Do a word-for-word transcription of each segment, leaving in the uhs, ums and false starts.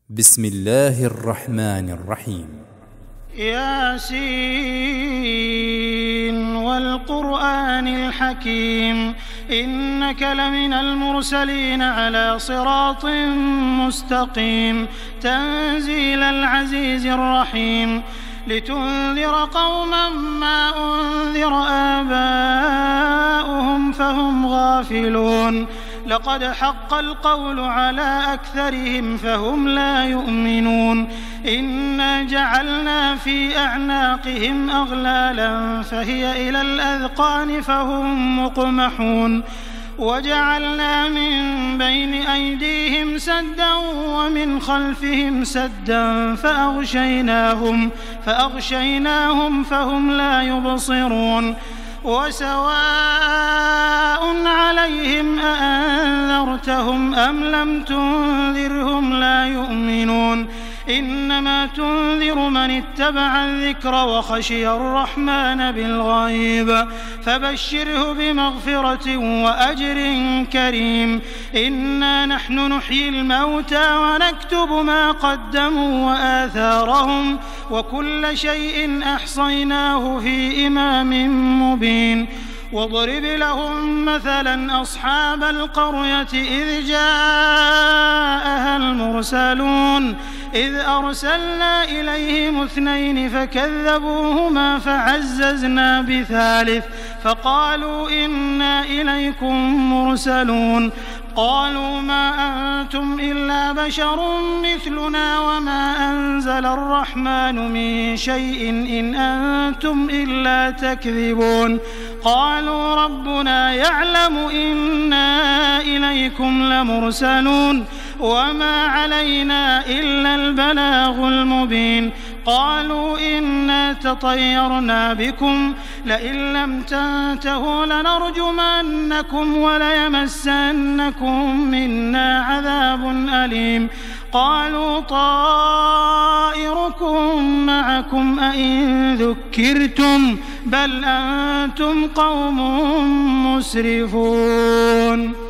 بسم الله الرحمن الرحيم. ياسين والقرآن الحكيم إنك لمن المرسلين على صراط مستقيم تنزيل العزيز الرحيم لتنذر قوما ما أنذر آباؤهم فهم غافلون لقد حق القول على أكثرهم فهم لا يؤمنون إنا جعلنا في أعناقهم أغلالا فهي إلى الأذقان فهم مقمحون وجعلنا من بين أيديهم سدا ومن خلفهم سدا فأغشيناهم فأغشيناهم فهم لا يبصرون وسواء عليهم أأنذرتهم أم لم تنذرهم لا يؤمنون إنما تنذر من اتبع الذكر وخشي الرحمن بالغيب فبشره بمغفرة وأجر كريم إنا نحن نحيي الموتى ونكتب ما قدموا وآثارهم وكل شيء أحصيناه في إمام مبين واضرب لهم مثلا أصحاب القرية إذ جاءها المرسلون إذ أرسلنا إليهم اثنين فكذبوهما فعززنا بثالث فقالوا إنا إليكم مرسلون قالوا ما أنتم إلا بشر مثلنا وما أنزل الرحمن من شيء إن أنتم إلا تكذبون قالوا ربنا يعلم إنا إليكم لمرسلون وما علينا إلا البلاغ المبين قالوا إنا تطيرنا بكم لئن لم تنتهوا لنرجمنكم وليمسنكم منا عذاب أليم قالوا طائركم معكم أئن ذكرتم بل أنتم قوم مسرفون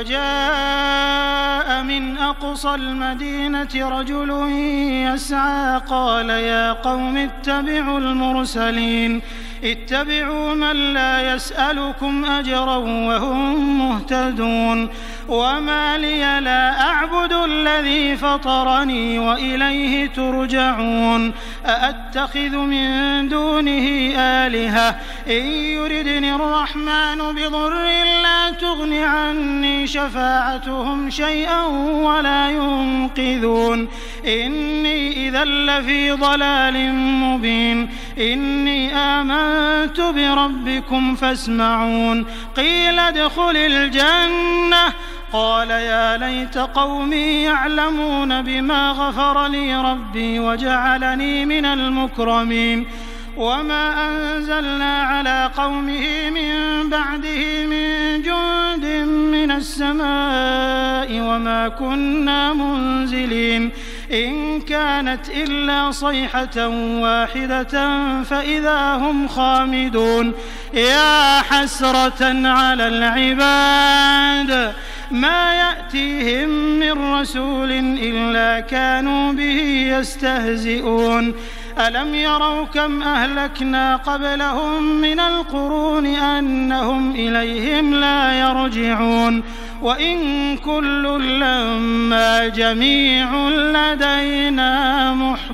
وجاء من أقصى المدينة رجل يسعى قال يا قوم اتبعوا المرسلين اتبعوا من لا يسألكم أجرا وهم مهتدون وما لي لا أعبد الذي فطرني وإليه ترجعون أأتخذ من دونه آلهة إن يردني الرحمن بضر لا تغن عني شفاعتهم شيئا ولا ينقذون إني إذا لفي ضلال مبين إني آمنت بربكم فاسمعون قيل ادخل الجنة قال يا ليت قومي يعلمون بما غفر لي ربي وجعلني من المكرمين وما أنزلنا على قومه من بعده من جند من السماء وما كنا منزلين إن كانت إلا صيحة واحدة فإذا هم خامدون يا حسرة على العباد ما يأتيهم من رسول إلا كانوا به يستهزئون ألم يروا كم أهلكنا قبلهم من القرون أنهم إليهم لا يرجعون وإن كل لما جميع لدينا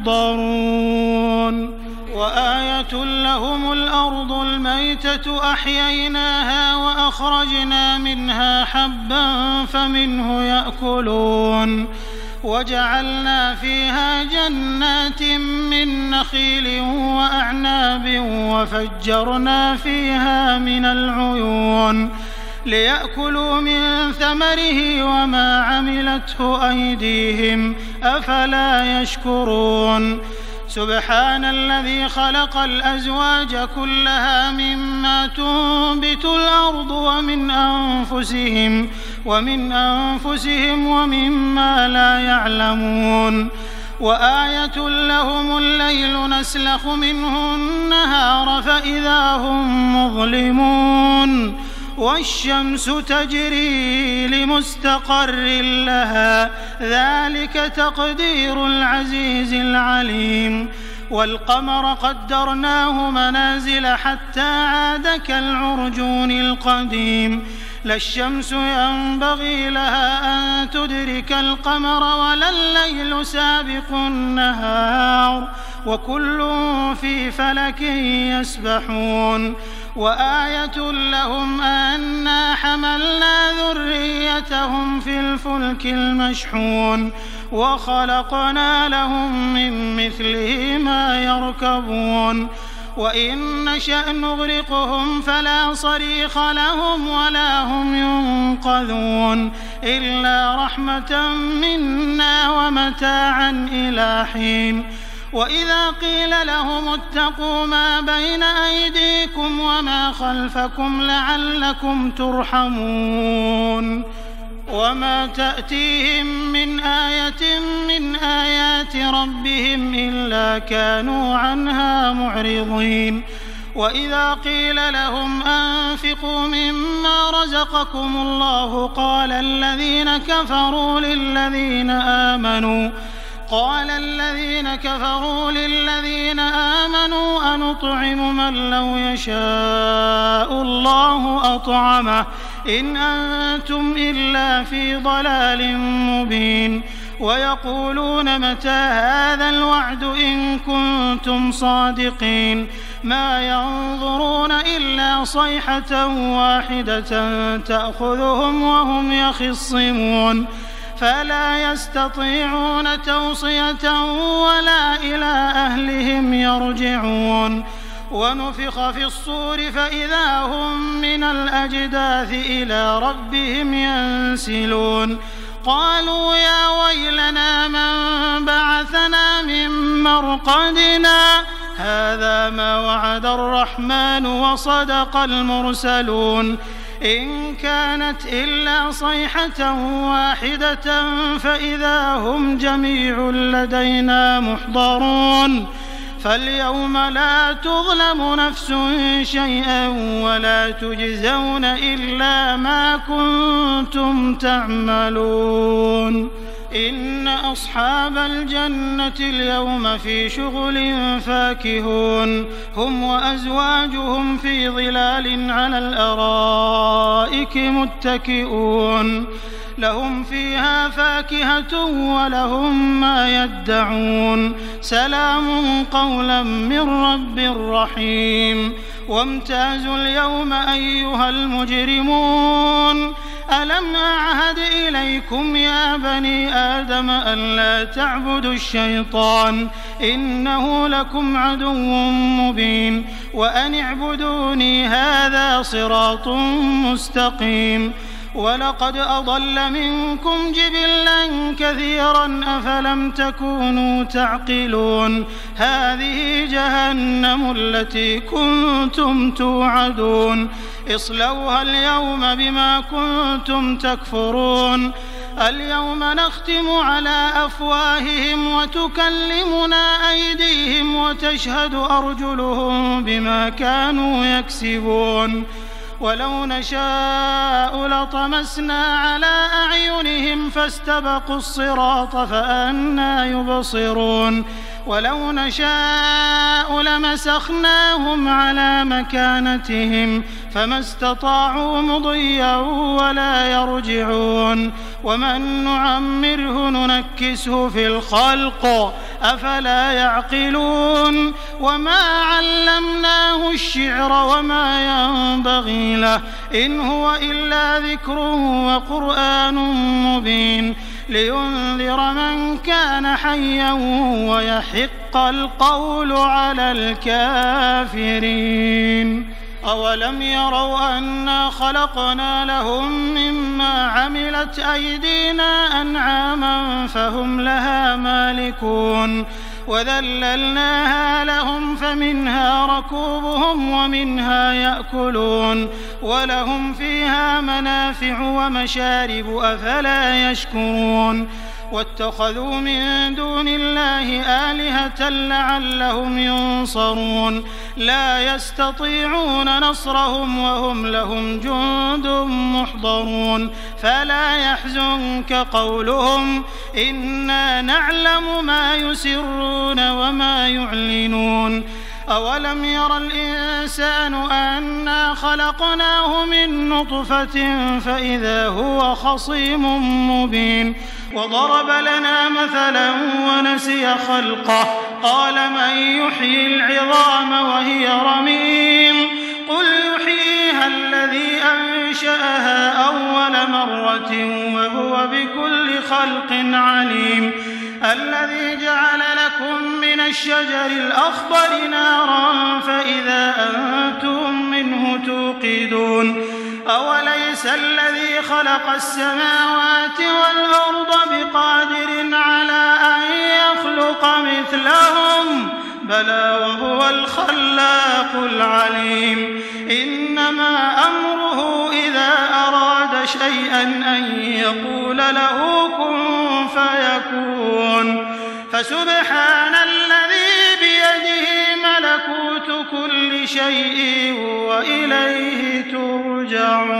محضرون وآية لهم الأرض الميتة أحييناها وأخرجنا منها حبا فمنه يأكلون وجعلنا فيها جنات من نخيل وأعناب وفجرنا فيها من العيون ليأكلوا من ثمره وما عملته أيديهم أفلا يشكرون سبحان الذي خلق الأزواج كلها مما تنبت الأرض ومن أنفسهم ومن أنفسهم ومما لا يعلمون وآية لهم الليل نسلخ منه النهار فإذا هم مظلمون والشمس تجري لمستقر لها ذلك تقدير العزيز العليم والقمر قدرناه منازل حتى عاد كالعرجون القديم لا الشمس ينبغي لها أن تدرك القمر ولا الليل سابق النهار وكل في فلك يسبحون وآية لهم أنا حملنا ذريتهم في الفلك المشحون وخلقنا لهم من مثله ما يركبون وإن نشأ نغرقهم فلا صريخ لهم ولا هم ينقذون إلا رحمة منا ومتاعا إلى حين وإذا قيل لهم اتقوا ما بين أيديكم وما خلفكم لعلكم ترحمون وما تأتيهم من آية من آيات ربهم إلا كانوا عنها معرضين وإذا قيل لهم أنفقوا مما رزقكم الله قال الذين كفروا للذين آمنوا قال الذين كفروا للذين آمنوا أنطعم من لو يشاء الله أطعمه إن أنتم إلا في ضلال مبين ويقولون متى هذا الوعد إن كنتم صادقين ما ينظرون إلا صيحة واحدة تأخذهم وهم يخصمون فلا يستطيعون توصية ولا إلى أهلهم يرجعون ونفخ في الصور فإذا هم من الأجداث إلى ربهم ينسلون قالوا يا ويلنا من بعثنا من مرقدنا هذا ما وعد الرحمن وصدق المرسلون إن كانت إلا صيحة واحدة فإذا هم جميع لدينا محضرون فاليوم لا تظلم نفس شيئا ولا تجزون إلا ما كنتم تعملون إن أصحاب الجنة اليوم في شغل فاكهون هم وأزواجهم في ظلال على الأرائك متكئون لهم فيها فاكهة ولهم ما يدعون سلام قولا من رب رحيم وامتازوا اليوم أيها المجرمون ألم أعهد إليكم يا بني آدم ألا تعبدوا الشيطان إنه لكم عدو مبين وأن اعبدوني هذا صراط مستقيم ولقد أضل منكم جبلا كثيرا أفلم تكونوا تعقلون هذه جهنم التي كنتم توعدون اصلوها اليوم بما كنتم تكفرون اليوم نختم على أفواههم وتكلمنا أيديهم وتشهد أرجلهم بما كانوا يكسبون ولو نشاء لطمسنا على أعينهم فاستبقوا الصراط فأنى يبصرون ولو نشاء لمسخناهم على مكانتهم فما استطاعوا مضيا ولا يرجعون ومن نعمره ننكسه في الخلق أفلا يعقلون وما علمناه الشعر وما ينبغي له إن هو إلا ذكر وقرآن مبين لينذر من كان حيا ويحق القول على الكافرين أولم يروا أنا خلقنا لهم مما عملت أيدينا أنعاما فهم لها مالكون وذللناها لهم فمنها ركوبهم ومنها يأكلون ولهم فيها منافع ومشارب أفلا يشكرون واتخذوا من دون الله آلهة لعلهم ينصرون لا يستطيعون نصرهم وهم لهم جند محضرون فلا يحزنك قولهم إنا نعلم ما يسرون وما يعلنون أولم ير الإنسان أنا خلقناه من نطفة فإذا هو خصيم مبين وضرب لنا مثلا ونسي خلقه قال من يحيي العظام وهي رميم قل يحييها الذي أنشأها أول مرة وهو بكل خلق عليم الذي جعل لكم من الشجر الأخضر نارا فإذا أنتم منه توقدون أوليس الذي خلق السماوات والأرض بقادر على أن يخلق مثلهم بلى وهو الخلاق العليم إنما أمره إذا أراد شيئا أن يقول له كن فيكون فسبحان الذي بيده ملكوت كل شيء وإليه ترجعون.